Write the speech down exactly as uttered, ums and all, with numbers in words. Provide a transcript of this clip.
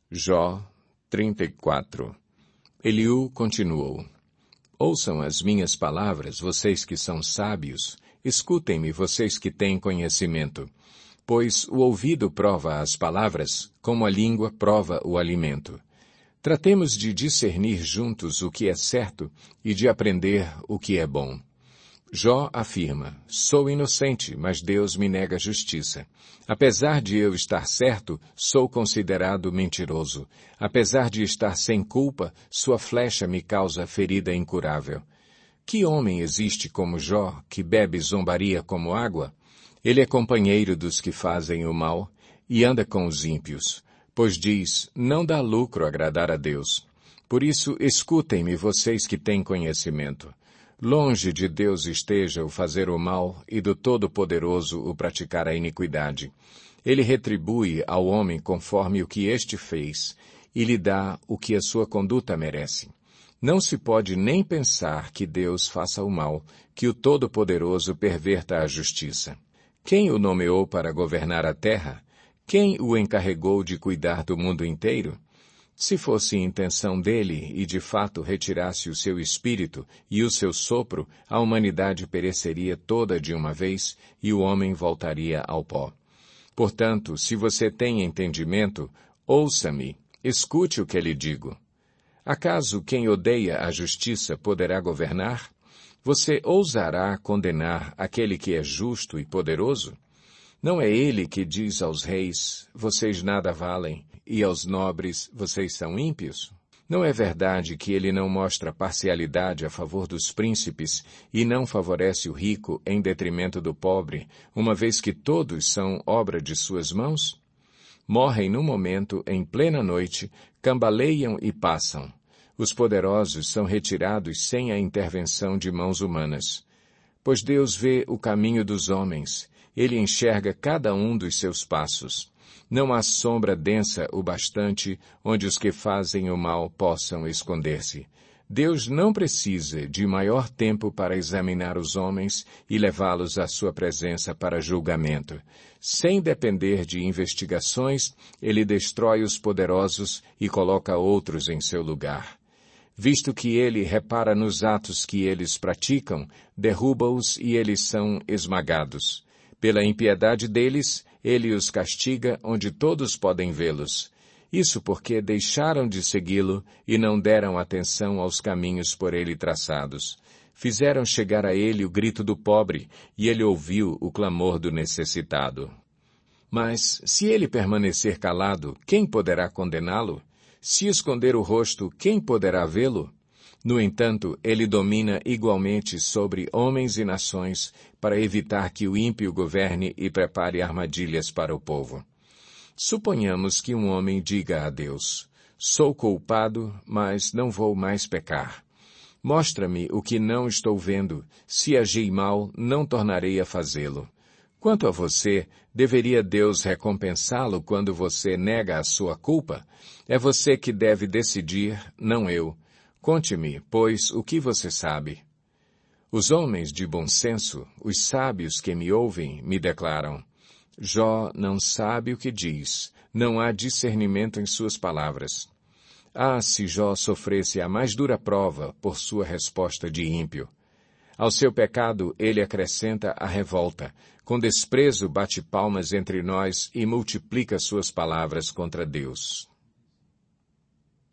Jó trinta e quatro. Eliú continuou: Ouçam as minhas palavras, vocês que são sábios, escutem-me, vocês que têm conhecimento. Pois o ouvido prova as palavras, como a língua prova o alimento. Tratemos de discernir juntos o que é certo e de aprender o que é bom. Jó afirma: Sou inocente, mas Deus me nega justiça. Apesar de eu estar certo, sou considerado mentiroso. Apesar de estar sem culpa, sua flecha me causa ferida incurável. Que homem existe como Jó, que bebe zombaria como água? Ele é companheiro dos que fazem o mal e anda com os ímpios, pois diz: Não dá lucro agradar a Deus. Por isso, escutem-me, vocês que têm conhecimento. Longe de Deus esteja o fazer o mal e do Todo-Poderoso o praticar a iniquidade. Ele retribui ao homem conforme o que este fez e lhe dá o que a sua conduta merece. Não se pode nem pensar que Deus faça o mal, que o Todo-Poderoso perverta a justiça. Quem o nomeou para governar a terra? Quem o encarregou de cuidar do mundo inteiro? Se fosse intenção dele e de fato retirasse o seu espírito e o seu sopro, a humanidade pereceria toda de uma vez e o homem voltaria ao pó. Portanto, se você tem entendimento, ouça-me, escute o que lhe digo. Acaso quem odeia a justiça poderá governar? Você ousará condenar aquele que é justo e poderoso? Não é ele que diz aos reis: vocês nada valem, e aos nobres: vocês são ímpios? Não é verdade que ele não mostra parcialidade a favor dos príncipes e não favorece o rico em detrimento do pobre, uma vez que todos são obra de suas mãos? Morrem no momento, em plena noite, cambaleiam e passam. Os poderosos são retirados sem a intervenção de mãos humanas. Pois Deus vê o caminho dos homens, ele enxerga cada um dos seus passos. Não há sombra densa o bastante onde os que fazem o mal possam esconder-se. Deus não precisa de maior tempo para examinar os homens e levá-los à sua presença para julgamento. Sem depender de investigações, ele destrói os poderosos e coloca outros em seu lugar. Visto que ele repara nos atos que eles praticam, derruba-os e eles são esmagados. Pela impiedade deles, ele os castiga onde todos podem vê-los. Isso porque deixaram de segui-lo e não deram atenção aos caminhos por ele traçados. Fizeram chegar a ele o grito do pobre, e ele ouviu o clamor do necessitado. Mas, se ele permanecer calado, quem poderá condená-lo? Se esconder o rosto, quem poderá vê-lo? No entanto, ele domina igualmente sobre homens e nações, para evitar que o ímpio governe e prepare armadilhas para o povo. Suponhamos que um homem diga a Deus: sou culpado, mas não vou mais pecar. Mostra-me o que não estou vendo. Se agi mal, não tornarei a fazê-lo. Quanto a você, deveria Deus recompensá-lo quando você nega a sua culpa? É você que deve decidir, não eu. Conte-me, pois, o que você sabe. Os homens de bom senso, os sábios que me ouvem, me declaram: Jó não sabe o que diz, não há discernimento em suas palavras. Ah, se Jó sofresse a mais dura prova por sua resposta de ímpio! Ao seu pecado ele acrescenta a revolta, com desprezo bate palmas entre nós e multiplica suas palavras contra Deus.